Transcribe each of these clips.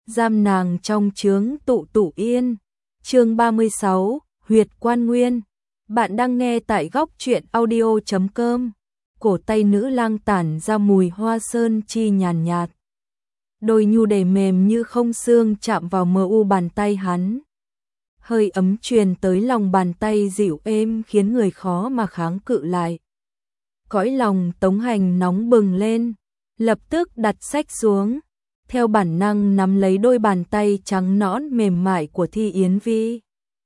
giam nàng trong chướng tụ tụ yên. Chương 36, Huyệt Quan Nguyên. Bạn đang nghe tại góc truyện audio.com. Cổ tay nữ lang tản ra mùi hoa sơn chi nhàn nhạt. Đôi nhu để mềm như không xương chạm vào mờ u bàn tay hắn. Hơi ấm truyền tới lòng bàn tay dịu êm khiến người khó mà kháng cự lại. Cõi lòng Tống Hành nóng bừng lên, lập tức đặt sách xuống, theo bản năng nắm lấy đôi bàn tay trắng nõn mềm mại của Thi Yến Vi.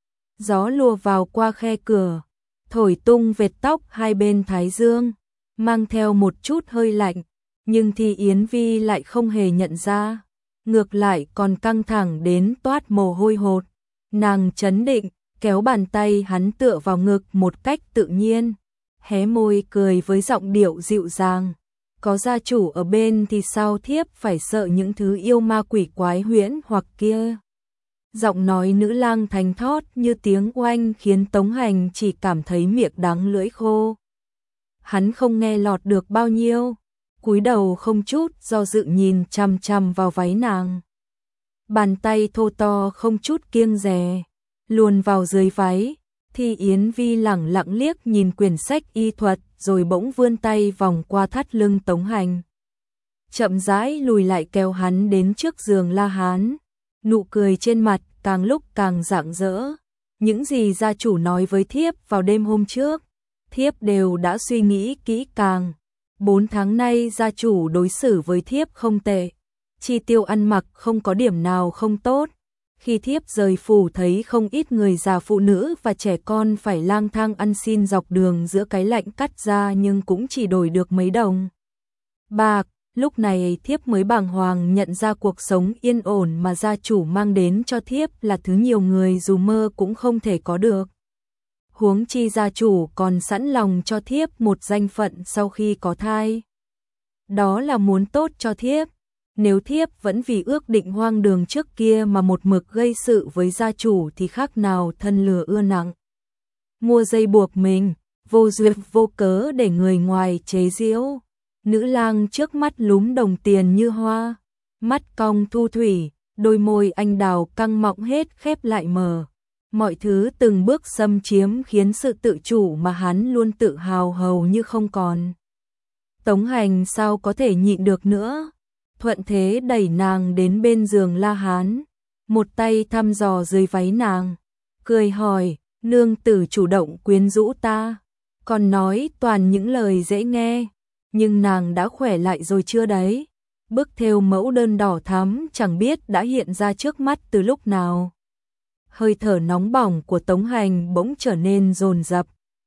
Gió lùa vào qua khe cửa, thổi tung vệt tóc hai bên thái dương, mang theo một chút hơi lạnh, nhưng Thi Yến Vi lại không hề nhận ra, ngược lại còn căng thẳng đến toát mồ hôi hột. Nàng trấn định, kéo bàn tay hắn tựa vào ngực một cách tự nhiên, hé môi cười với giọng điệu dịu dàng. Có gia chủ ở bên thì sao thiếp phải sợ những thứ yêu ma quỷ quái huyễn hoặc kia. Giọng nói nữ lang thanh thót như tiếng oanh khiến Tống Hành chỉ cảm thấy miệng đắng lưỡi khô. Hắn không nghe lọt được bao nhiêu, cúi đầu không chút do dự nhìn chằm chằm vào váy nàng. Bàn tay thô to không chút kiêng dè, luồn vào dưới váy. Thi Yến Vi lẳng lặng liếc nhìn quyển sách y thuật rồi bỗng vươn tay vòng qua thắt lưng Tống Hành. Chậm rãi lùi lại kéo hắn đến trước giường La Hán. Nụ cười trên mặt càng lúc càng rạng rỡ. Những gì gia chủ nói với thiếp vào đêm hôm trước, thiếp đều đã suy nghĩ kỹ càng. 4 tháng nay gia chủ đối xử với thiếp không tệ. Chi tiêu ăn mặc không có điểm nào không tốt. Khi thiếp rời phủ thấy không ít người già phụ nữ và trẻ con phải lang thang ăn xin dọc đường giữa cái lạnh cắt da nhưng cũng chỉ đổi được mấy đồng bạc. Lúc này thiếp mới bàng hoàng nhận ra cuộc sống yên ổn mà gia chủ mang đến cho thiếp là thứ nhiều người dù mơ cũng không thể có được. Huống chi gia chủ còn sẵn lòng cho thiếp một danh phận sau khi có thai. Đó là muốn tốt cho thiếp. Nếu thiếp vẫn vì ước định hoang đường trước kia mà một mực gây sự với gia chủ thì khác nào thân lừa ưa nặng. Mua dây buộc mình, vô duyên vô cớ để người ngoài chế giễu. Nữ lang trước mắt lúm đồng tiền như hoa, mắt cong thu thủy, đôi môi anh đào căng mọng hết khép lại mờ. Mọi thứ từng bước xâm chiếm khiến sự tự chủ mà hắn luôn tự hào hầu như không còn. Tống Hành sao có thể nhịn được nữa. Thuận thế đẩy nàng đến bên giường La Hán, một tay thăm dò dưới váy nàng, cười hỏi, nương tử chủ động quyến rũ ta, còn nói toàn những lời dễ nghe, nhưng nàng đã khỏe lại rồi chưa đấy? Bức thêu mẫu đơn đỏ thắm chẳng biết đã hiện ra trước mắt từ lúc nào. Hơi thở nóng bỏng của Tống Hành bỗng trở nên dồn dập.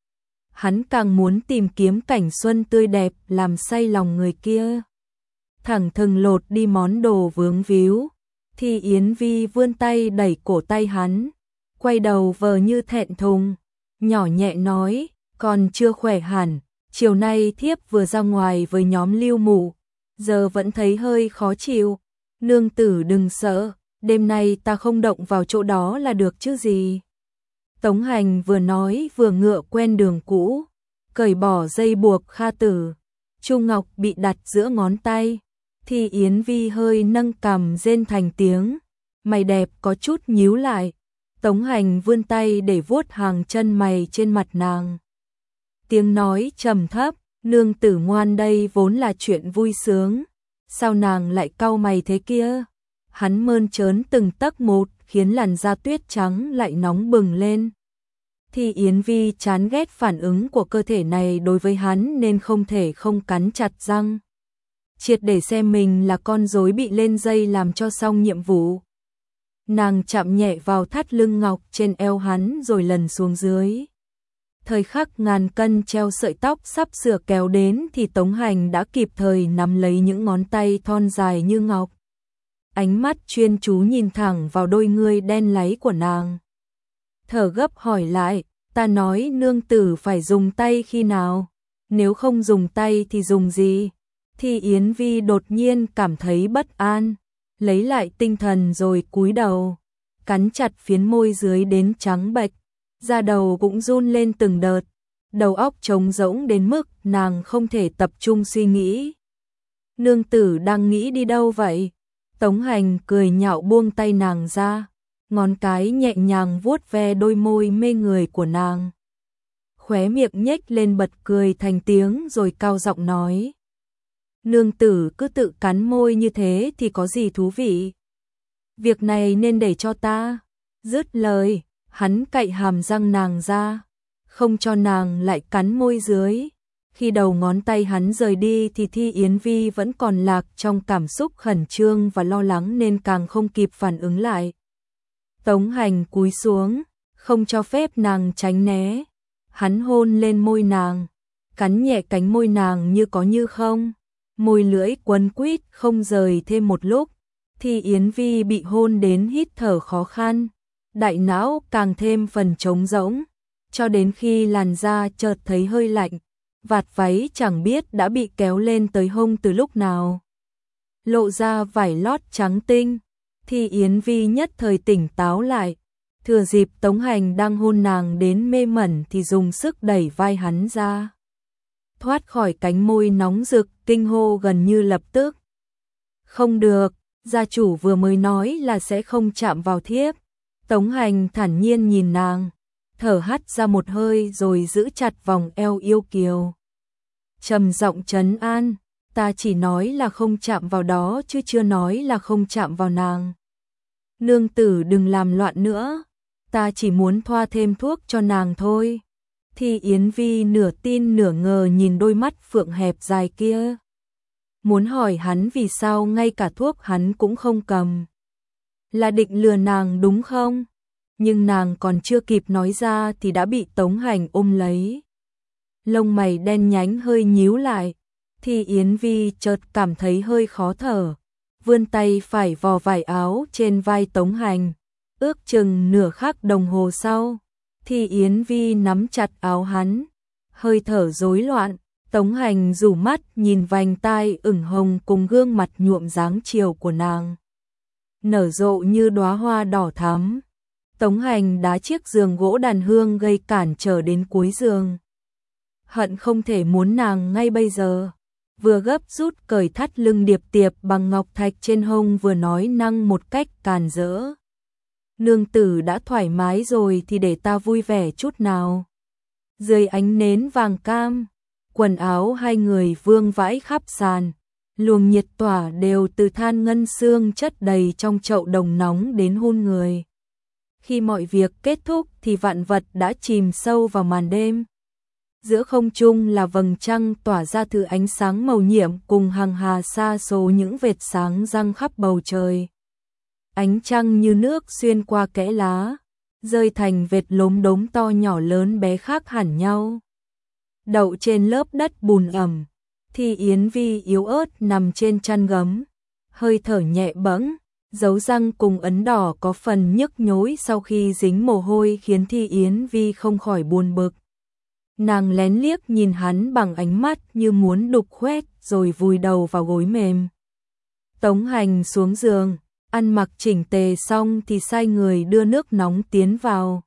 Hắn càng muốn tìm kiếm cảnh xuân tươi đẹp làm say lòng người kia. Thẳng thừng lột đi món đồ vướng víu. Thi Yến Vi vươn tay đẩy cổ tay hắn, quay đầu vờ như thẹn thùng, nhỏ nhẹ nói, còn chưa khỏe hẳn, chiều nay thiếp vừa ra ngoài với nhóm Lưu Mụ, giờ vẫn thấy hơi khó chịu. Nương tử đừng sợ, đêm nay ta không động vào chỗ đó là được chứ gì. Tống Hành vừa nói vừa ngựa quen đường cũ, cởi bỏ dây buộc kha tử, chu ngọc bị đặt giữa ngón tay. Thi Yến Vi hơi nâng cằm rên thành tiếng, mày đẹp có chút nhíu lại. Tống Hành vươn tay để vuốt hàng chân mày trên mặt nàng. Tiếng nói trầm thấp, nương tử ngoan đây vốn là chuyện vui sướng, sao nàng lại cau mày thế kia? Hắn mơn trớn từng tấc một khiến làn da tuyết trắng lại nóng bừng lên. Thi Yến Vi chán ghét phản ứng của cơ thể này đối với hắn nên không thể không cắn chặt răng. Triệt để xem mình là con rối bị lên dây làm cho xong nhiệm vụ. Nàng chạm nhẹ vào thắt lưng ngọc trên eo hắn rồi lần xuống dưới. Thời khắc ngàn cân treo sợi tóc sắp sửa kéo đến thì Tống Hành đã kịp thời nắm lấy những ngón tay thon dài như ngọc. Ánh mắt chuyên chú nhìn thẳng vào đôi ngươi đen láy của nàng. Thở gấp hỏi lại, ta nói nương tử phải dùng tay khi nào? Nếu không dùng tay thì dùng gì? Thi Yến Vi đột nhiên cảm thấy bất an, lấy lại tinh thần rồi cúi đầu, cắn chặt phiến môi dưới đến trắng bệch, da đầu cũng run lên từng đợt, đầu óc trống rỗng đến mức nàng không thể tập trung suy nghĩ. Nương tử đang nghĩ đi đâu vậy? Tống Hành cười nhạo buông tay nàng ra, ngón cái nhẹ nhàng vuốt ve đôi môi mê người của nàng. Khóe miệng nhếch lên bật cười thành tiếng rồi cao giọng nói. Nương tử cứ tự cắn môi như thế thì có gì thú vị. Việc này nên để cho ta. Dứt lời, hắn cạy hàm răng nàng ra, không cho nàng lại cắn môi dưới. Khi đầu ngón tay hắn rời đi thì Thi Yến Vi vẫn còn lạc trong cảm xúc khẩn trương và lo lắng nên càng không kịp phản ứng lại. Tống Hành cúi xuống, không cho phép nàng tránh né. Hắn hôn lên môi nàng, cắn nhẹ cánh môi nàng như có như không. Môi lưỡi quấn quýt không rời thêm một lúc. Thi Yến Vi bị hôn đến hít thở khó khăn, đại não càng thêm phần trống rỗng, cho đến khi làn da chợt thấy hơi lạnh, vạt váy chẳng biết đã bị kéo lên tới hông từ lúc nào. Lộ ra vải lót trắng tinh, Thi Yến Vi nhất thời tỉnh táo lại, thừa dịp Tống Hành đang hôn nàng đến mê mẩn thì dùng sức đẩy vai hắn ra. Thoát khỏi cánh môi nóng rực, kinh hô gần như lập tức. Không được, gia chủ vừa mới nói là sẽ không chạm vào thiếp. Tống Hành thản nhiên nhìn nàng, thở hắt ra một hơi rồi giữ chặt vòng eo yêu kiều. Trầm giọng trấn an, ta chỉ nói là không chạm vào đó chứ chưa nói là không chạm vào nàng. Nương tử đừng làm loạn nữa, ta chỉ muốn thoa thêm thuốc cho nàng thôi. Thi Yến Vi nửa tin nửa ngờ nhìn đôi mắt phượng hẹp dài kia. Muốn hỏi hắn vì sao ngay cả thuốc hắn cũng không cầm. Là định lừa nàng đúng không? Nhưng nàng còn chưa kịp nói ra thì đã bị Tống Hành ôm lấy. Lông mày đen nhánh hơi nhíu lại. Thi Yến Vi chợt cảm thấy hơi khó thở. Vươn tay phải vò vải áo trên vai Tống Hành. Ước chừng nửa khắc đồng hồ sau, Thi Yến Vi nắm chặt áo hắn. Hơi thở rối loạn, Tống Hành rủ mắt nhìn vành tai ửng hồng cùng gương mặt nhuộm dáng chiều của nàng. Nở rộ như đóa hoa đỏ thắm. Tống Hành đá chiếc giường gỗ đàn hương gây cản trở đến cuối giường. Hận không thể muốn nàng ngay bây giờ. Vừa gấp rút cởi thắt lưng điệp tiệp bằng ngọc thạch trên hông vừa nói năng một cách càn rỡ. Nương tử đã thoải mái rồi thì để ta vui vẻ chút nào. Dưới ánh nến vàng cam, quần áo hai người vương vãi khắp sàn. Luồng nhiệt tỏa đều từ than ngân xương chất đầy trong chậu đồng nóng đến hun người. Khi mọi việc kết thúc thì vạn vật đã chìm sâu vào màn đêm. Giữa không trung là vầng trăng tỏa ra thứ ánh sáng màu nhiệm cùng hàng hà sa số những vệt sáng răng khắp bầu trời. Ánh trăng như nước xuyên qua kẽ lá, rơi thành vệt lốm đốm to nhỏ lớn bé khác hẳn nhau. Đậu trên lớp đất bùn ẩm, Thi Yến Vi yếu ớt nằm trên chăn gấm, hơi thở nhẹ bẫng, dấu răng cùng ấn đỏ có phần nhức nhối sau khi dính mồ hôi khiến Thi Yến Vi không khỏi buồn bực. Nàng lén liếc nhìn hắn bằng ánh mắt như muốn đục khoét rồi vùi đầu vào gối mềm. Tống Hành xuống giường, ăn mặc chỉnh tề xong thì sai người đưa nước nóng tiến vào.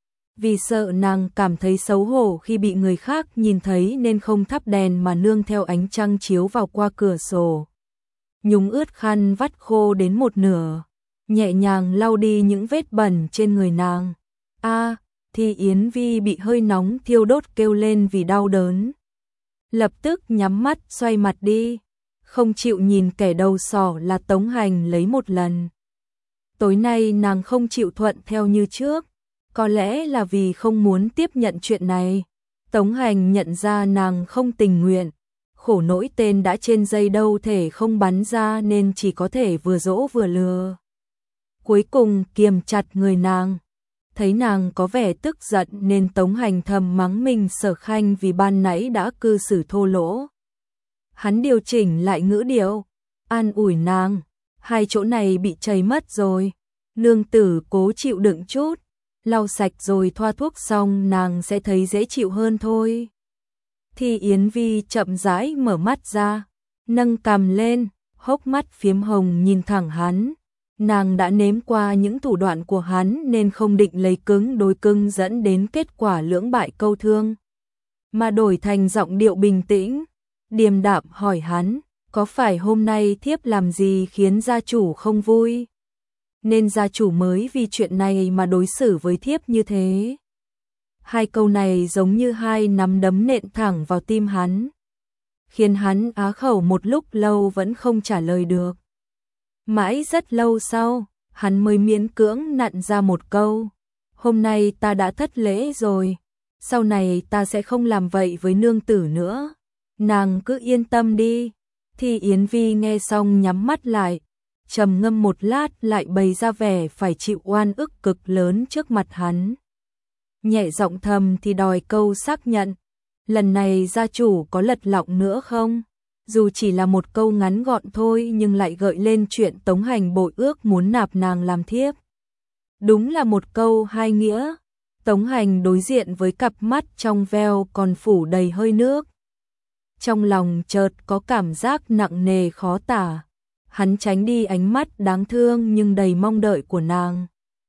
Vì sợ nàng cảm thấy xấu hổ khi bị người khác nhìn thấy nên không thắp đèn mà nương theo ánh trăng chiếu vào qua cửa sổ. Nhúng ướt khăn vắt khô đến một nửa, nhẹ nhàng lau đi những vết bẩn trên người nàng. Thi Yến Vi bị hơi nóng thiêu đốt kêu lên vì đau đớn. Lập tức nhắm mắt xoay mặt đi, không chịu nhìn kẻ đầu sỏ là Tống Hành lấy một lần. Tối nay nàng không chịu thuận theo như trước, có lẽ là vì không muốn tiếp nhận chuyện này. Tống Hành nhận ra nàng không tình nguyện, khổ nỗi tên đã trên dây đâu thể không bắn ra nên chỉ có thể vừa dỗ vừa lừa. Cuối cùng kiềm chặt người nàng. Thấy nàng có vẻ tức giận nên Tống Hành thầm mắng mình Sở Khanh vì ban nãy đã cư xử thô lỗ. Hắn điều chỉnh lại ngữ điệu, an ủi nàng, hai chỗ này bị chảy mất rồi, nương tử cố chịu đựng chút, lau sạch rồi thoa thuốc xong nàng sẽ thấy dễ chịu hơn thôi. Thi Yến Vi chậm rãi mở mắt ra, nâng cằm lên, hốc mắt phiếm hồng nhìn thẳng hắn. Nàng đã nếm qua những thủ đoạn của hắn nên không định lấy cứng đối cứng dẫn đến kết quả lưỡng bại câu thương, mà đổi thành giọng điệu bình tĩnh, điềm đạm hỏi hắn, có phải hôm nay thiếp làm gì khiến gia chủ không vui? Nên gia chủ mới vì chuyện này mà đối xử với thiếp như thế. Hai câu này giống như hai nắm đấm nện thẳng vào tim hắn, khiến hắn á khẩu một lúc lâu vẫn không trả lời được. Mãi rất lâu sau, hắn mới miễn cưỡng nặn ra một câu: hôm nay ta đã thất lễ rồi, sau này ta sẽ không làm vậy với nương tử nữa, nàng cứ yên tâm đi. Thì Yến Vi nghe xong nhắm mắt lại, trầm ngâm một lát lại bày ra vẻ phải chịu oan ức cực lớn trước mặt hắn. Nhẹ giọng thầm thì đòi câu xác nhận, lần này gia chủ có lật lọng nữa không? Dù chỉ là một câu ngắn gọn thôi nhưng lại gợi lên chuyện Tống Hành bội ước muốn nạp nàng làm thiếp. Đúng là một câu hai nghĩa. Tống Hành đối diện với cặp mắt trong veo còn phủ đầy hơi nước. Trong lòng chợt có cảm giác nặng nề khó tả. Hắn tránh đi ánh mắt đáng thương nhưng đầy mong đợi của nàng.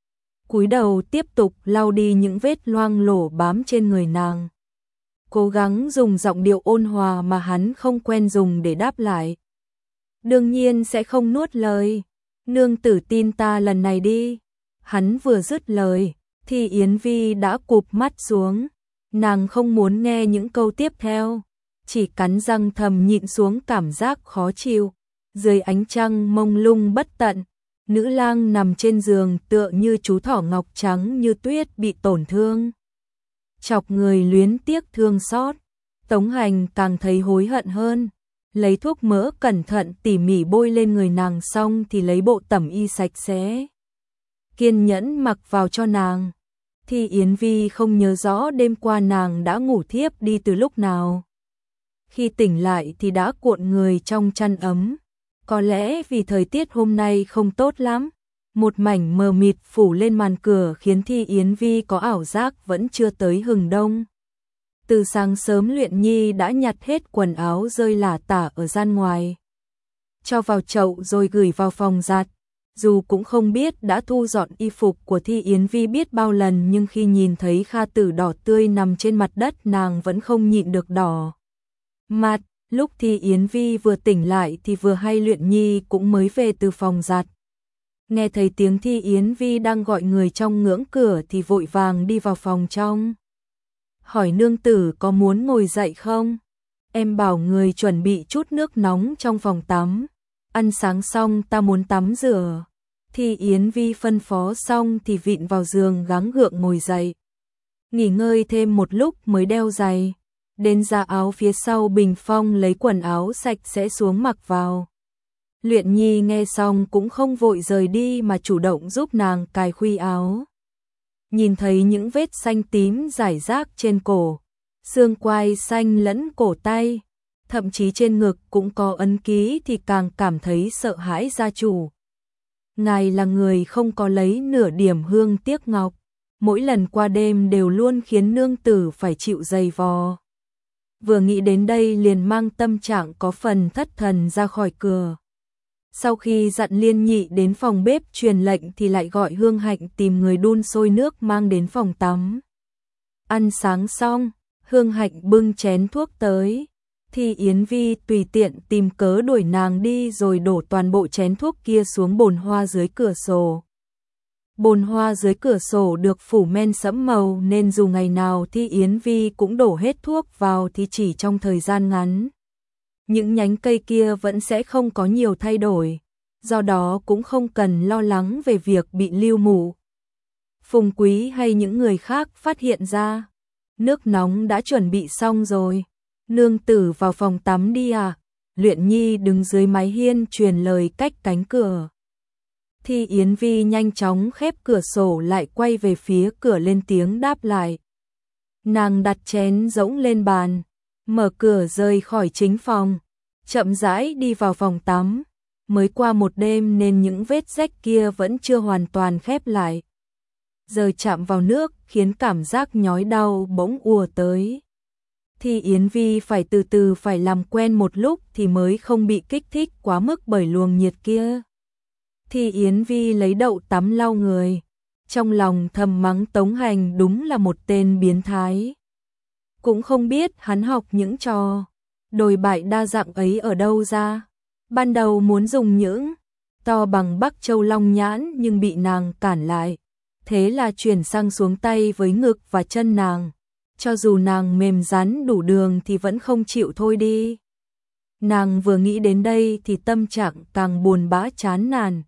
Cúi đầu tiếp tục lau đi những vết loang lổ bám trên người nàng. Cố gắng dùng giọng điệu ôn hòa mà hắn không quen dùng để đáp lại. Đương nhiên sẽ không nuốt lời. Nương tử tin ta lần này đi. Hắn vừa dứt lời, thì Yến Vi đã cụp mắt xuống. Nàng không muốn nghe những câu tiếp theo, chỉ cắn răng thầm nhịn xuống cảm giác khó chịu. Dưới ánh trăng mông lung bất tận, nữ lang nằm trên giường tựa như chú thỏ ngọc trắng như tuyết bị tổn thương. Chọc người luyến tiếc thương xót. Tống Hành càng thấy hối hận hơn, lấy thuốc mỡ cẩn thận tỉ mỉ bôi lên người nàng xong thì lấy bộ tẩm y sạch sẽ, kiên nhẫn mặc vào cho nàng. Thì Yến Vi không nhớ rõ đêm qua nàng đã ngủ thiếp đi từ lúc nào. Khi tỉnh lại thì đã cuộn người trong chăn ấm. Có lẽ vì thời tiết hôm nay không tốt lắm, một mảnh mờ mịt phủ lên màn cửa khiến Thi Yến Vi có ảo giác vẫn chưa tới hừng đông. Từ sáng sớm Luyện Nhi đã nhặt hết quần áo rơi lả tả ở gian ngoài, cho vào chậu rồi gửi vào phòng giặt. Dù cũng không biết đã thu dọn y phục của Thi Yến Vi biết bao lần nhưng khi nhìn thấy Kha Tử đỏ tươi nằm trên mặt đất nàng vẫn không nhịn được đỏ mặt. Lúc Thi Yến Vi vừa tỉnh lại thì vừa hay Luyện Nhi cũng mới về từ phòng giặt. Nghe thấy tiếng Thi Yến Vi đang gọi người trong ngưỡng cửa thì vội vàng đi vào phòng trong. Hỏi nương tử có muốn ngồi dậy không? Em bảo người chuẩn bị chút nước nóng trong phòng tắm. Ăn sáng xong ta muốn tắm rửa. Thi Yến Vi phân phó xong thì vịn vào giường gắng gượng ngồi dậy. Nghỉ ngơi thêm một lúc mới đeo giày. Đến ra áo phía sau bình phong lấy quần áo sạch sẽ xuống mặc vào. Luyện Nhi nghe xong cũng không vội rời đi mà chủ động giúp nàng cài khuy áo. Nhìn thấy những vết xanh tím rải rác trên cổ, xương quai xanh lẫn cổ tay, thậm chí trên ngực cũng có ấn ký thì càng cảm thấy sợ hãi gia chủ. Ngài là người không có lấy nửa điểm hương tiếc ngọc, mỗi lần qua đêm đều luôn khiến nương tử phải chịu dày vò. Vừa nghĩ đến đây liền mang tâm trạng có phần thất thần ra khỏi cửa. Sau khi dặn Liên Nhị đến phòng bếp truyền lệnh thì lại gọi Hương Hạnh tìm người đun sôi nước mang đến phòng tắm. Ăn sáng xong, Hương Hạnh bưng chén thuốc tới. Thì Yến Vi tùy tiện tìm cớ đuổi nàng đi rồi đổ toàn bộ chén thuốc kia xuống bồn hoa dưới cửa sổ. Bồn hoa dưới cửa sổ được phủ men sẫm màu nên dù ngày nào Thi Yến Vi cũng đổ hết thuốc vào thì chỉ trong thời gian ngắn, những nhánh cây kia vẫn sẽ không có nhiều thay đổi, do đó cũng không cần lo lắng về việc bị lưu mù. Phùng Quý hay những người khác phát hiện ra. Nước nóng đã chuẩn bị xong rồi. Nương tử vào phòng tắm đi à? Luyện Nhi đứng dưới mái hiên truyền lời cách cánh cửa. Thì Yến Vi nhanh chóng khép cửa sổ lại quay về phía cửa lên tiếng đáp lại. Nàng đặt chén rỗng lên bàn, mở cửa rời khỏi chính phòng, chậm rãi đi vào phòng tắm. Mới qua một đêm nên những vết rách kia vẫn chưa hoàn toàn khép lại. Giờ chạm vào nước khiến cảm giác nhói đau bỗng ùa tới. Thì Yến Vi phải từ từ phải làm quen một lúc thì mới không bị kích thích quá mức bởi luồng nhiệt kia. Thì Yến Vi lấy đậu tắm lau người, trong lòng thầm mắng Tống Hành đúng là một tên biến thái. Cũng không biết hắn học những trò đồi bại đa dạng ấy ở đâu ra. Ban đầu muốn dùng những to bằng Bắc Châu Long Nhãn nhưng bị nàng cản lại. Thế là chuyển sang xuống tay với ngực và chân nàng. Cho dù nàng mềm rắn đủ đường thì vẫn không chịu thôi đi. Nàng vừa nghĩ đến đây thì tâm trạng càng buồn bã chán nản.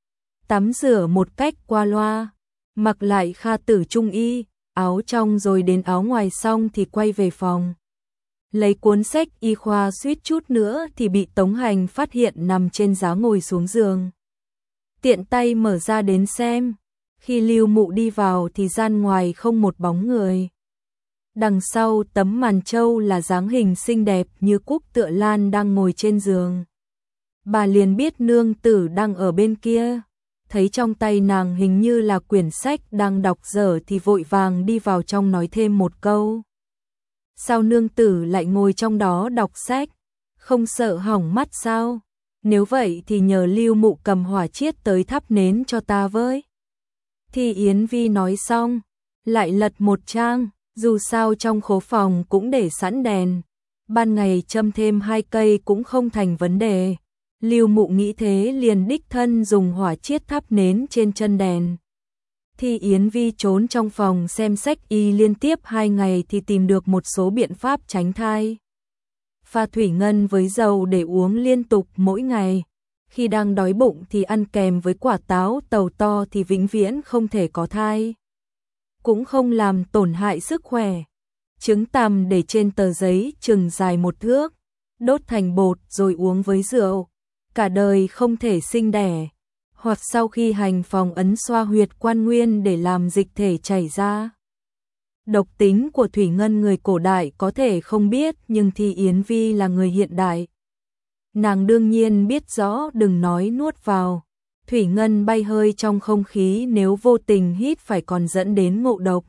Tắm rửa một cách qua loa, mặc lại kha tử trung y, áo trong rồi đến áo ngoài xong thì quay về phòng. Lấy cuốn sách y khoa suýt chút nữa thì bị Tống Hành phát hiện nằm trên giá ngồi xuống giường. Tiện tay mở ra đến xem, khi Lưu Mụ đi vào thì gian ngoài không một bóng người. Đằng sau tấm màn trâu là dáng hình xinh đẹp như Cúc Tựa Lan đang ngồi trên giường. Bà liền biết nương tử đang ở bên kia. Thấy trong tay nàng hình như là quyển sách đang đọc dở thì vội vàng đi vào trong nói thêm một câu. Sao nương tử lại ngồi trong đó đọc sách? Không sợ hỏng mắt sao? Nếu vậy thì nhờ Lưu Mụ cầm hỏa chiết tới thắp nến cho ta với. Thì Yến Vi nói xong, lại lật một trang, dù sao trong khố phòng cũng để sẵn đèn. Ban ngày châm thêm 2 cây cũng không thành vấn đề. Lưu Mụ nghĩ thế liền đích thân dùng hỏa chiết thắp nến trên chân đèn. Thì Yến Vi trốn trong phòng xem sách y liên tiếp 2 ngày thì tìm được một số biện pháp tránh thai. Pha thủy ngân với dầu để uống liên tục mỗi ngày. Khi đang đói bụng thì ăn kèm với quả táo tàu to thì vĩnh viễn không thể có thai. Cũng không làm tổn hại sức khỏe. Trứng tằm để trên tờ giấy chừng dài 1 thước, đốt thành bột rồi uống với rượu. Cả đời không thể sinh đẻ. Hoặc sau khi hành phòng ấn xoa huyệt quan nguyên để làm dịch thể chảy ra. Độc tính của thủy ngân người cổ đại có thể không biết nhưng thì Yến Vi là người hiện đại. Nàng đương nhiên biết rõ, đừng nói nuốt vào. Thủy ngân bay hơi trong không khí, nếu vô tình hít phải còn dẫn đến ngộ độc.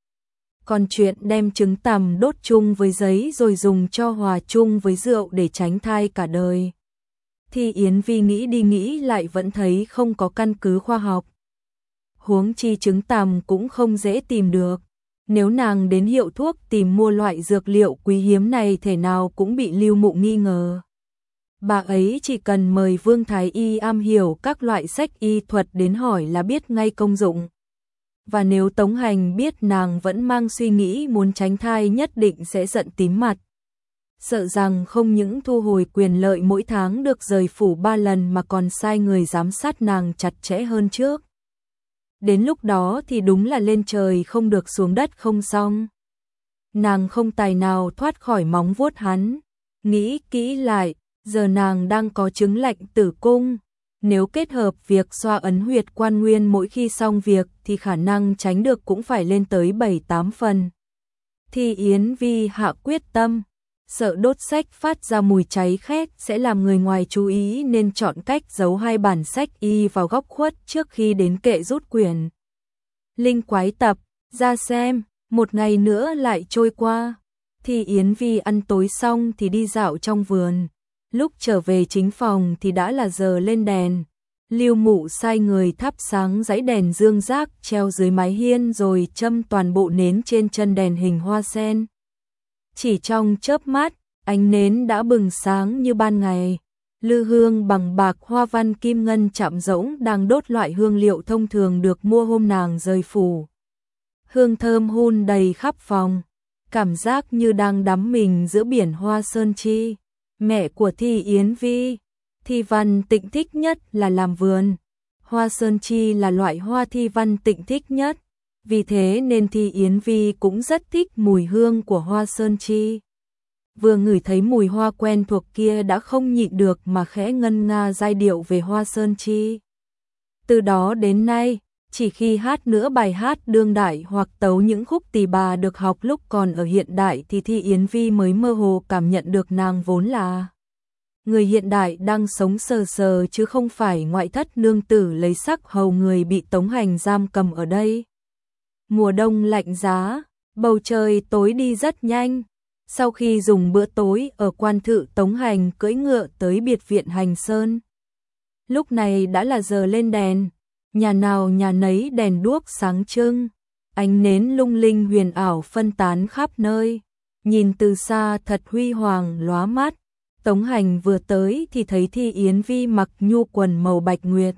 Còn chuyện đem trứng tằm đốt chung với giấy rồi dùng cho hòa chung với rượu để tránh thai cả đời. Thì Yến Vi nghĩ đi nghĩ lại vẫn thấy không có căn cứ khoa học. Huống chi trứng tằm cũng không dễ tìm được. Nếu nàng đến hiệu thuốc tìm mua loại dược liệu quý hiếm này thể nào cũng bị Lưu Mụ nghi ngờ. Bà ấy chỉ cần mời Vương Thái Y am hiểu các loại sách y thuật đến hỏi là biết ngay công dụng. Và nếu Tống Hành biết nàng vẫn mang suy nghĩ muốn tránh thai nhất định sẽ giận tím mặt. Sợ rằng không những thu hồi quyền lợi mỗi tháng được rời phủ 3 lần mà còn sai người giám sát nàng chặt chẽ hơn trước. Đến lúc đó thì đúng là lên trời không được xuống đất không xong. Nàng không tài nào thoát khỏi móng vuốt hắn. Nghĩ kỹ lại, giờ nàng đang có chứng lạnh tử cung. Nếu kết hợp việc xoa ấn huyệt quan nguyên mỗi khi xong việc thì khả năng tránh được cũng phải lên tới 7-8 phần. Thì Yến Vi hạ quyết tâm. Sợ đốt sách phát ra mùi cháy khét sẽ làm người ngoài chú ý nên chọn cách giấu 2 bản sách y vào góc khuất trước khi đến kệ rút quyển. Linh quái tập, ra xem, một ngày nữa lại trôi qua. Thì Yến Vi ăn tối xong thì đi dạo trong vườn. Lúc trở về chính phòng thì đã là giờ lên đèn. Lưu Mụ sai người thắp sáng dãy đèn dương rác treo dưới mái hiên rồi châm toàn bộ nến trên chân đèn hình hoa sen. Chỉ trong chớp mắt, ánh nến đã bừng sáng như ban ngày. Lư hương bằng bạc hoa văn kim ngân chạm rỗng đang đốt loại hương liệu thông thường được mua hôm nàng rời phủ. Hương thơm hun đầy khắp phòng, cảm giác như đang đắm mình giữa biển hoa sơn chi. Mẹ của Thi Yến Vi, Thi Văn Tịnh thích nhất là làm vườn. Hoa sơn chi là loại hoa Thi Văn Tịnh thích nhất. Vì thế nên Thi Yến Vi cũng rất thích mùi hương của hoa sơn chi. Vừa ngửi thấy mùi hoa quen thuộc kia đã không nhịn được mà khẽ ngân nga giai điệu về hoa sơn chi. Từ đó đến nay, chỉ khi hát nữa bài hát đương đại hoặc tấu những khúc tỳ bà được học lúc còn ở hiện đại thì Thi Yến Vi mới mơ hồ cảm nhận được nàng vốn là người hiện đại đang sống sờ sờ chứ không phải ngoại thất nương tử lấy sắc hầu người bị Tống Hành giam cầm ở đây. Mùa đông lạnh giá, bầu trời tối đi rất nhanh. Sau khi dùng bữa tối ở quan thự, Tống Hành cưỡi ngựa tới biệt viện Hành Sơn. Lúc này đã là giờ lên đèn, nhà nào nhà nấy đèn đuốc sáng trưng, ánh nến lung linh huyền ảo phân tán khắp nơi, nhìn từ xa thật huy hoàng lóa mắt. Tống Hành vừa tới thì thấy Thi Yến Vi mặc nhu quần màu bạch nguyệt,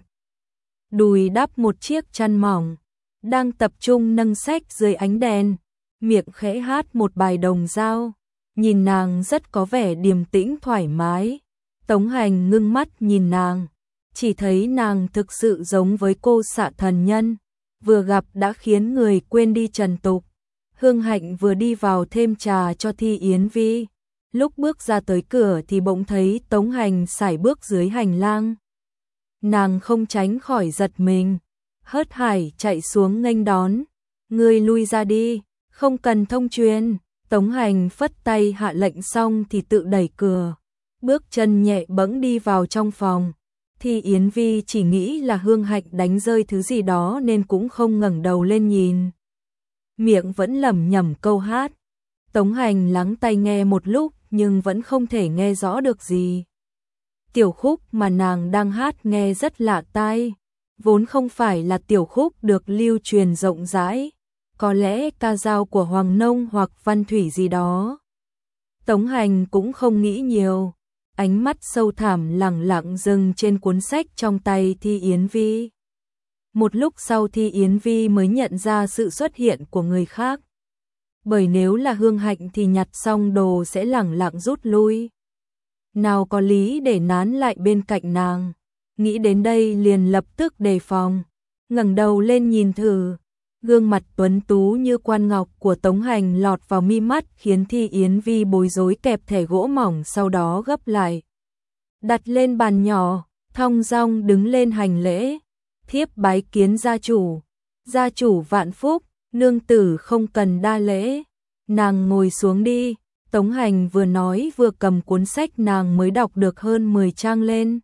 đùi đắp một chiếc chăn mỏng, đang tập trung nâng sách dưới ánh đèn, miệng khẽ hát một bài đồng dao, nhìn nàng rất có vẻ điềm tĩnh thoải mái. Tống Hành ngưng mắt nhìn nàng, chỉ thấy nàng thực sự giống với cô xạ thần nhân, vừa gặp đã khiến người quên đi trần tục. Hương Hạnh vừa đi vào thêm trà cho Thi Yến Vi, lúc bước ra tới cửa thì bỗng thấy Tống Hành sải bước dưới hành lang. Nàng không tránh khỏi giật mình, hớt hải chạy xuống nghênh đón. Ngươi lui ra đi, không cần thông truyền. Tống Hành phất tay hạ lệnh xong thì tự đẩy cửa, bước chân nhẹ bẫng đi vào trong phòng. Thi Yến Vi chỉ nghĩ là Hương Hạnh đánh rơi thứ gì đó nên cũng không ngẩng đầu lên nhìn, miệng vẫn lẩm nhẩm câu hát. Tống Hành lắng tai nghe một lúc nhưng vẫn không thể nghe rõ được gì. Tiểu khúc mà nàng đang hát nghe rất lạ tai, vốn không phải là tiểu khúc được lưu truyền rộng rãi, có lẽ ca dao của Hoàng Nông hoặc Văn Thủy gì đó. Tống Hành cũng không nghĩ nhiều, ánh mắt sâu thẳm lẳng lặng dừng trên cuốn sách trong tay Thi Yến Vi. Một lúc sau Thi Yến Vi mới nhận ra sự xuất hiện của người khác, bởi nếu là Hương Hạnh thì nhặt xong đồ sẽ lẳng lặng rút lui, nào có lý để nán lại bên cạnh nàng. Nghĩ đến đây liền lập tức đề phòng, ngẩng đầu lên nhìn thử. Gương mặt tuấn tú như quan ngọc của Tống Hành lọt vào mi mắt khiến Thi Yến Vi bối rối, kẹp thẻ gỗ mỏng sau đó gấp lại, đặt lên bàn nhỏ, thong dong đứng lên hành lễ. Thiếp bái kiến gia chủ. Gia chủ vạn phúc, nương tử không cần đa lễ. Nàng ngồi xuống đi. Tống Hành vừa nói vừa cầm cuốn sách nàng mới đọc được hơn 10 trang lên.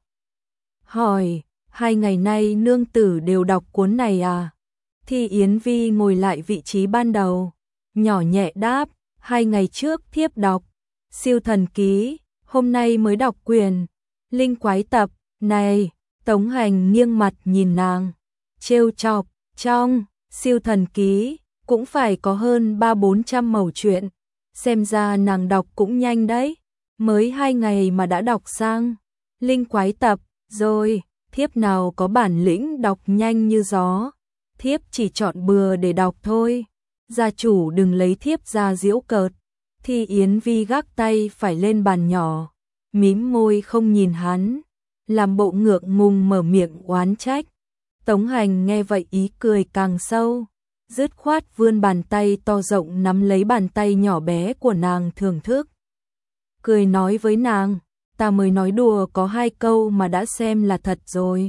Hỏi, 2 ngày nay nương tử đều đọc cuốn này à? Thi Yến Vi ngồi lại vị trí ban đầu, nhỏ nhẹ đáp, 2 ngày trước thiếp đọc Siêu Thần Ký, hôm nay mới đọc quyển Linh Quái Tập. Này, Tống Hành nghiêng mặt nhìn nàng, trêu chọc, trong Siêu Thần Ký cũng phải có hơn 300-400 mẩu chuyện, xem ra nàng đọc cũng nhanh đấy, mới 2 ngày mà đã đọc sang Linh Quái Tập rồi. Thiếp nào có bản lĩnh đọc nhanh như gió, thiếp chỉ chọn bừa để đọc thôi. Gia chủ đừng lấy thiếp ra giễu cợt. Thi Yến Vi gác tay phải lên bàn nhỏ, mím môi không nhìn hắn, làm bộ ngượng ngùng mở miệng oán trách. Tống Hành nghe vậy ý cười càng sâu, dứt khoát vươn bàn tay to rộng nắm lấy bàn tay nhỏ bé của nàng thưởng thức. Cười nói với nàng, ta mới nói đùa có 2 câu mà đã xem là thật rồi.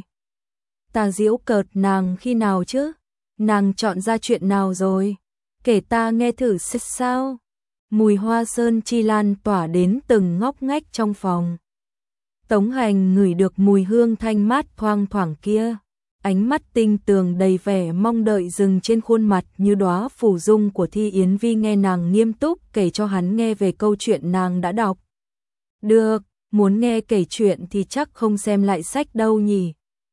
Ta giễu cợt nàng khi nào chứ? Nàng chọn ra chuyện nào rồi? Kể ta nghe thử sao? Mùi hoa sơn chi lan tỏa đến từng ngóc ngách trong phòng. Tống Hành ngửi được mùi hương thanh mát thoang thoảng kia, ánh mắt tinh tường đầy vẻ mong đợi dừng trên khuôn mặt như đóa phù dung của Thi Yến Vi. Nghe nàng nghiêm túc kể cho hắn nghe về câu chuyện nàng đã đọc. Được, muốn nghe kể chuyện thì chắc không xem lại sách đâu nhỉ.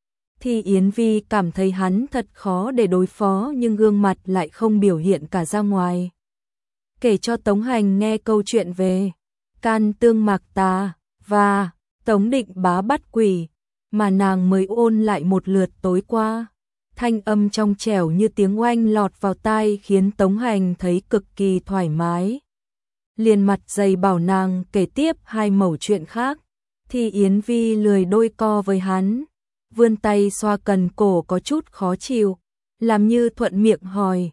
Thi Yến Vi cảm thấy hắn thật khó để đối phó nhưng gương mặt lại không biểu hiện cả ra ngoài. Kể cho Tống Hành nghe câu chuyện về Can Tương Mạc Tà và Tống Định Bá bắt quỷ mà nàng mới ôn lại một lượt tối qua. Thanh âm trong trẻo như tiếng oanh lọt vào tai khiến Tống Hành thấy cực kỳ thoải mái. Liền mặt dày bảo nàng kể tiếp 2 mẩu chuyện khác. Thi Yến Vi lười đôi co với hắn, vươn tay xoa cần cổ có chút khó chịu, làm như thuận miệng hỏi.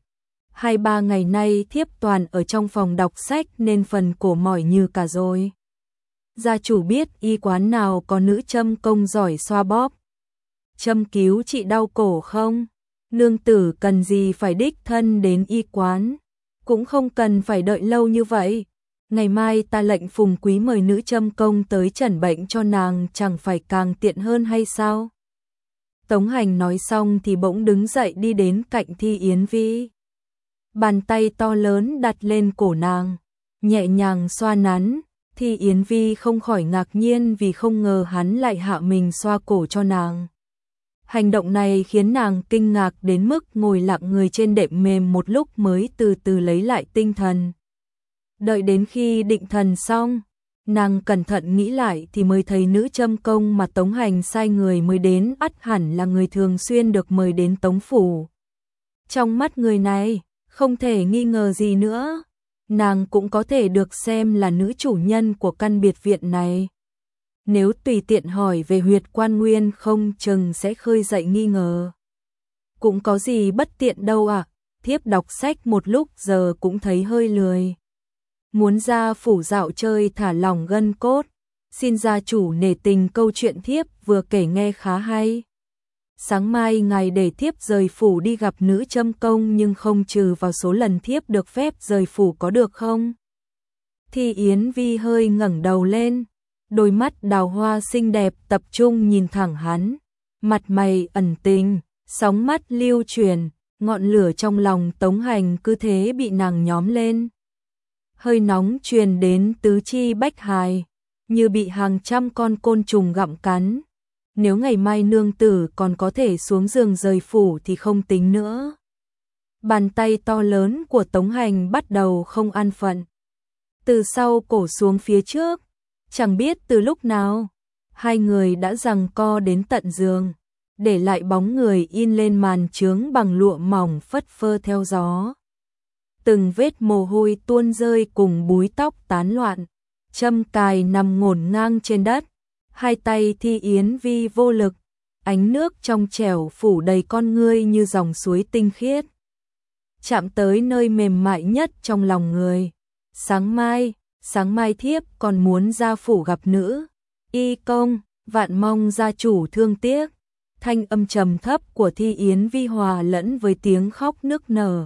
2-3 ngày nay thiếp toàn ở trong phòng đọc sách nên phần cổ mỏi như cả rồi. Gia chủ biết y quán nào có nữ châm công giỏi xoa bóp, châm cứu trị đau cổ không? Nương tử cần gì phải đích thân đến y quán, cũng không cần phải đợi lâu như vậy. Ngày mai ta lệnh Phùng Quý mời nữ châm công tới chẩn bệnh cho nàng, chẳng phải càng tiện hơn hay sao? Tống Hành nói xong thì bỗng đứng dậy đi đến cạnh Thi Yến Vi. Bàn tay to lớn đặt lên cổ nàng, nhẹ nhàng xoa nắn. Thi Yến Vi không khỏi ngạc nhiên vì không ngờ hắn lại hạ mình xoa cổ cho nàng. Hành động này khiến nàng kinh ngạc đến mức ngồi lặng người trên đệm mềm một lúc mới từ từ lấy lại tinh thần. Đợi đến khi định thần xong, Nàng cẩn thận nghĩ lại thì mới thấy nữ châm công mà Tống Hành sai người mới đến ắt hẳn là người thường xuyên được mời đến Tống phủ. Trong mắt người này, không thể nghi ngờ gì nữa, nàng cũng có thể được xem là nữ chủ nhân của căn biệt viện này. Nếu tùy tiện hỏi về huyệt quan nguyên không chừng sẽ khơi dậy nghi ngờ. Cũng có gì bất tiện đâu ạ, thiếp đọc sách một lúc giờ cũng thấy hơi lười. Muốn ra phủ dạo chơi thả lỏng gân cốt, xin gia chủ nể tình câu chuyện thiếp vừa kể nghe khá hay. Sáng mai ngài để thiếp rời phủ đi gặp nữ châm công nhưng không trừ vào số lần thiếp được phép rời phủ có được không? Thi Yến Vi hơi ngẩng đầu lên, đôi mắt đào hoa xinh đẹp tập trung nhìn thẳng hắn, mặt mày ẩn tình, sóng mắt lưu chuyển, ngọn lửa trong lòng Tống Hành cứ thế bị nàng nhóm lên. Hơi nóng truyền đến tứ chi bách hài, như bị hàng trăm con côn trùng gặm cắn. Nếu ngày mai nương tử còn có thể xuống giường rời phủ thì không tính nữa. Bàn tay to lớn của Tống Hành bắt đầu không an phận. Từ sau cổ xuống phía trước, chẳng biết từ lúc nào, hai người đã giằng co đến tận giường, để lại bóng người in lên màn chướng bằng lụa mỏng phất phơ theo gió. Từng vết mồ hôi tuôn rơi cùng búi tóc tán loạn, châm cài nằm ngổn ngang trên đất, hai tay Thi Yến Vi vô lực, ánh nước trong trẻo phủ đầy con ngươi như dòng suối tinh khiết. Chạm tới nơi mềm mại nhất trong lòng người. Sáng mai thiếp còn muốn ra phủ gặp nữ y công, vạn mong gia chủ thương tiếc. Thanh âm trầm thấp của Thi Yến Vi hòa lẫn với tiếng khóc nức nở.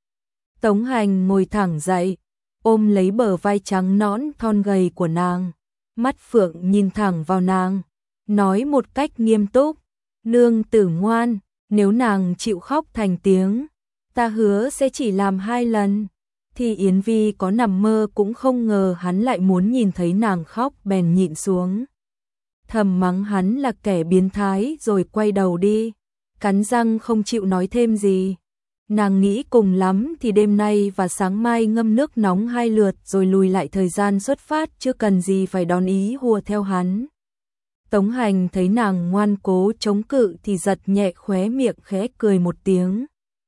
Tống Hành ngồi thẳng dậy, ôm lấy bờ vai trắng nõn thon gầy của nàng, mắt phượng nhìn thẳng vào nàng, nói một cách nghiêm túc, nương tử ngoan, nếu nàng chịu khóc thành tiếng, ta hứa sẽ chỉ làm 2 lần. Thì Yến Vi có nằm mơ cũng không ngờ hắn lại muốn nhìn thấy nàng khóc bèn nhịn xuống. Thầm mắng hắn là kẻ biến thái rồi quay đầu đi, cắn răng không chịu nói thêm gì. Nàng nghĩ cùng lắm thì đêm nay và sáng mai ngâm nước nóng 2 lượt rồi lùi lại thời gian xuất phát chứ cần gì phải đón ý hùa theo hắn. Tống Hành thấy nàng ngoan cố chống cự thì giật nhẹ khóe miệng khẽ cười một tiếng.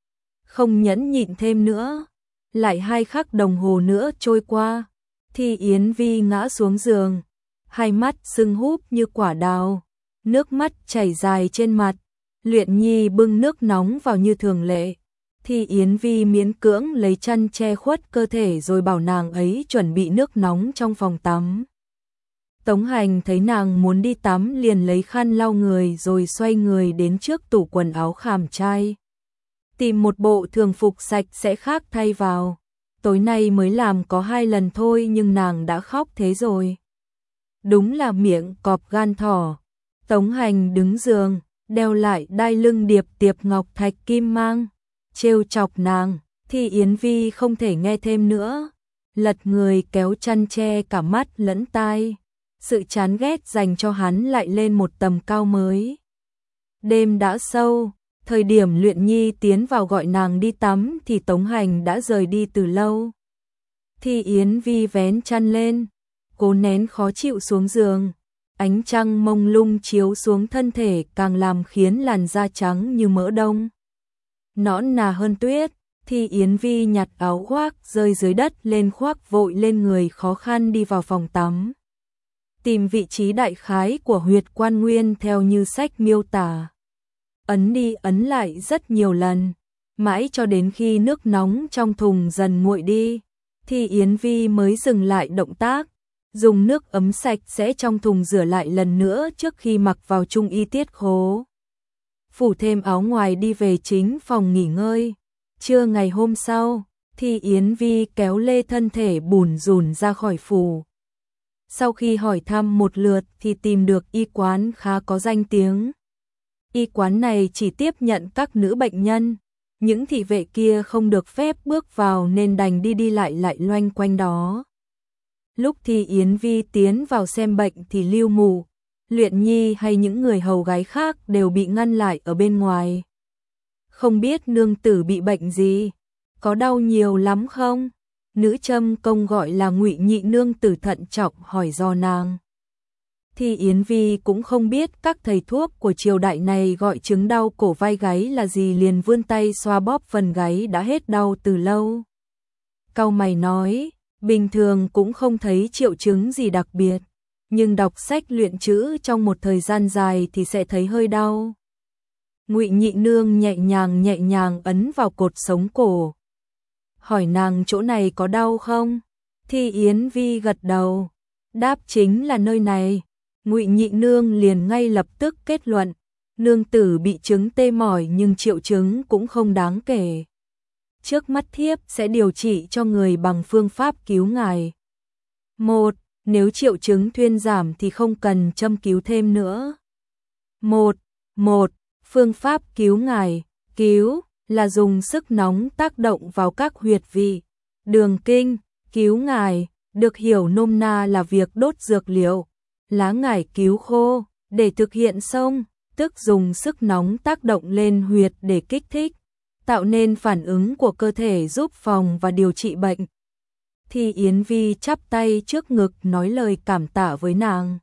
Không nhẫn nhịn thêm nữa, lại 2 khắc đồng hồ nữa trôi qua, thì Yến Vi ngã xuống giường, hai mắt sưng húp như quả đào, nước mắt chảy dài trên mặt. Luyện Nhi bưng nước nóng vào như thường lệ. Thì Yến Vi miễn cưỡng lấy chăn che khuất cơ thể rồi bảo nàng ấy chuẩn bị nước nóng trong phòng tắm. Tống Hành thấy nàng muốn đi tắm liền lấy khăn lau người rồi xoay người đến trước tủ quần áo khảm trai. Tìm một bộ thường phục sạch sẽ khác thay vào. Tối nay mới làm có 2 lần thôi nhưng nàng đã khóc thế rồi. Đúng là miệng cọp gan thỏ. Tống Hành đứng giường, đeo lại đai lưng điệp tiệp ngọc thạch kim mang, trêu chọc nàng. Thì Yến Vi không thể nghe thêm nữa, lật người kéo chăn che cả mắt lẫn tai. Sự chán ghét dành cho hắn lại lên một tầm cao mới. Đêm đã sâu, thời điểm Luyện Nhi tiến vào gọi nàng đi tắm thì Tống Hành đã rời đi từ lâu. Thì Yến Vi vén chăn lên, cố nén khó chịu xuống giường. Ánh trăng mông lung chiếu xuống thân thể càng làm khiến làn da trắng như mỡ đông, nõn nà hơn tuyết. Thì Yến Vi nhặt áo khoác rơi dưới đất lên khoác vội lên người, khó khăn đi vào phòng tắm. Tìm vị trí đại khái của huyệt quan nguyên theo như sách miêu tả. Ấn đi ấn lại rất nhiều lần, mãi cho đến khi nước nóng trong thùng dần nguội đi, thì Yến Vi mới dừng lại động tác, dùng nước ấm sạch sẽ trong thùng rửa lại lần nữa trước khi mặc vào trung y tiết khố. Phủ thêm áo ngoài đi về chính phòng nghỉ ngơi. Trưa ngày hôm sau, thì Yến Vi kéo lê thân thể bủn rủn ra khỏi phủ. Sau khi hỏi thăm một lượt thì tìm được y quán khá có danh tiếng. Y quán này chỉ tiếp nhận các nữ bệnh nhân, những thị vệ kia không được phép bước vào nên đành đi lại loanh quanh đó. Lúc thì Yến Vi tiến vào xem bệnh thì Lưu Mù, Luyện Nhi hay những người hầu gái khác đều bị ngăn lại ở bên ngoài. Không biết nương tử bị bệnh gì, có đau nhiều lắm không? nữ châm công gọi là Ngụy Nhị nương tử thận trọng hỏi do nàng. Thì Yến Vi cũng không biết các thầy thuốc của triều đại này gọi chứng đau cổ vai gáy là gì, liền vươn tay xoa bóp phần gáy đã hết đau từ lâu. Cau mày nói, bình thường cũng không thấy triệu chứng gì đặc biệt, nhưng đọc sách luyện chữ trong một thời gian dài thì sẽ thấy hơi đau. Ngụy Nhị nương nhẹ nhàng ấn vào cột sống cổ. Hỏi nàng chỗ này có đau không? Thì Yến Vi gật đầu, đáp chính là nơi này. Ngụy Nhị nương liền ngay lập tức kết luận, nương tử bị chứng tê mỏi nhưng triệu chứng cũng không đáng kể. Trước mắt thiếp sẽ điều trị cho người bằng phương pháp cứu ngài. 1. Nếu triệu chứng thuyên giảm thì không cần châm cứu thêm nữa. 1. Phương pháp cứu ngài, cứu là dùng sức nóng tác động vào các huyệt vị, đường kinh, cứu ngài, được hiểu nôm na là việc đốt dược liệu, lá ngải cứu khô, để thực hiện xong, tức dùng sức nóng tác động lên huyệt để kích thích, tạo nên phản ứng của cơ thể giúp phòng và điều trị bệnh. Thì Yến Vi chắp tay trước ngực nói lời cảm tạ với nàng.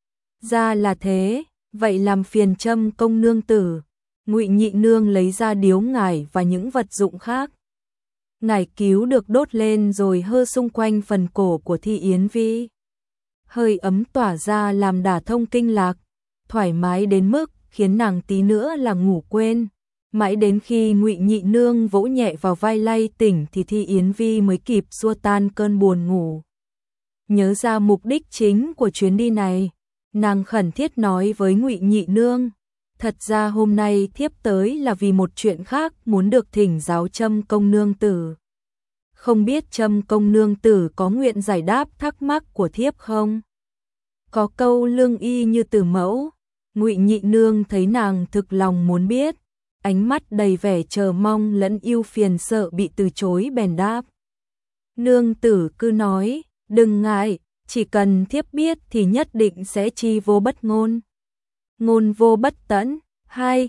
Ra là thế, vậy làm phiền châm công nương tử. Ngụy Nhị nương lấy ra điếu ngải và những vật dụng khác. Ngải cứu được đốt lên rồi hơ xung quanh phần cổ của Thi Yến Vi. Hơi ấm tỏa ra làm đả thông kinh lạc, thoải mái đến mức khiến nàng tí nữa là ngủ quên. Mãi đến khi Ngụy Nhị nương vỗ nhẹ vào vai lay tỉnh thì Thi Yến Vi mới kịp xua tan cơn buồn ngủ. Nhớ ra mục đích chính của chuyến đi này, nàng khẩn thiết nói với Ngụy Nhị nương, thật ra hôm nay thiếp tới là vì một chuyện khác, muốn được thỉnh giáo Trâm công nương tử. Không biết Trâm công nương tử có nguyện giải đáp thắc mắc của thiếp không? Có câu lương y như tử mẫu. Ngụy Nhị nương thấy nàng thực lòng muốn biết, ánh mắt đầy vẻ chờ mong lẫn ưu phiền sợ bị từ chối bèn đáp. Nương tử cứ nói, đừng ngại, chỉ cần thiếp biết thì nhất định sẽ chi vô bất ngôn. Ngôn vô bất tẫn, hai,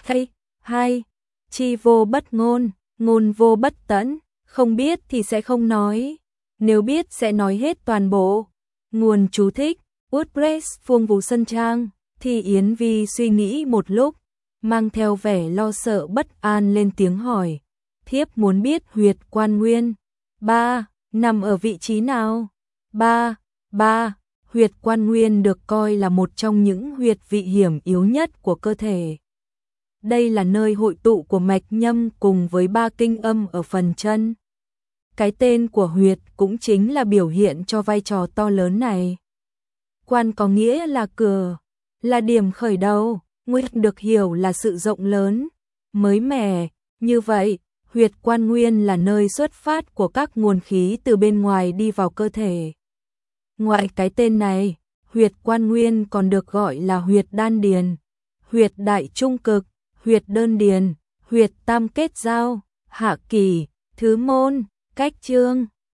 chi vô bất ngôn, ngôn vô bất tẫn, không biết thì sẽ không nói, nếu biết sẽ nói hết toàn bộ. Nguồn chú thích, WordPress Phương Vũ Sân Trang. Thì Yến Vi suy nghĩ một lúc, mang theo vẻ lo sợ bất an lên tiếng hỏi, thiếp muốn biết huyệt quan nguyên 3 nằm ở vị trí nào? 3. Huyệt quan nguyên được coi là một trong những huyệt vị hiểm yếu nhất của cơ thể. Đây là nơi hội tụ của mạch nhâm cùng với 3 kinh âm ở phần chân. Cái tên của huyệt cũng chính là biểu hiện cho vai trò to lớn này. Quan có nghĩa là cửa, là điểm khởi đầu, nguyên được hiểu là sự rộng lớn, mới mẻ. Như vậy, huyệt quan nguyên là nơi xuất phát của các nguồn khí từ bên ngoài đi vào cơ thể. Ngoài cái tên này, huyệt quan nguyên còn được gọi là huyệt đan điền, huyệt đại trung cực, huyệt đơn điền, huyệt tam kết giao, hạ kỳ, thứ môn, cách chương.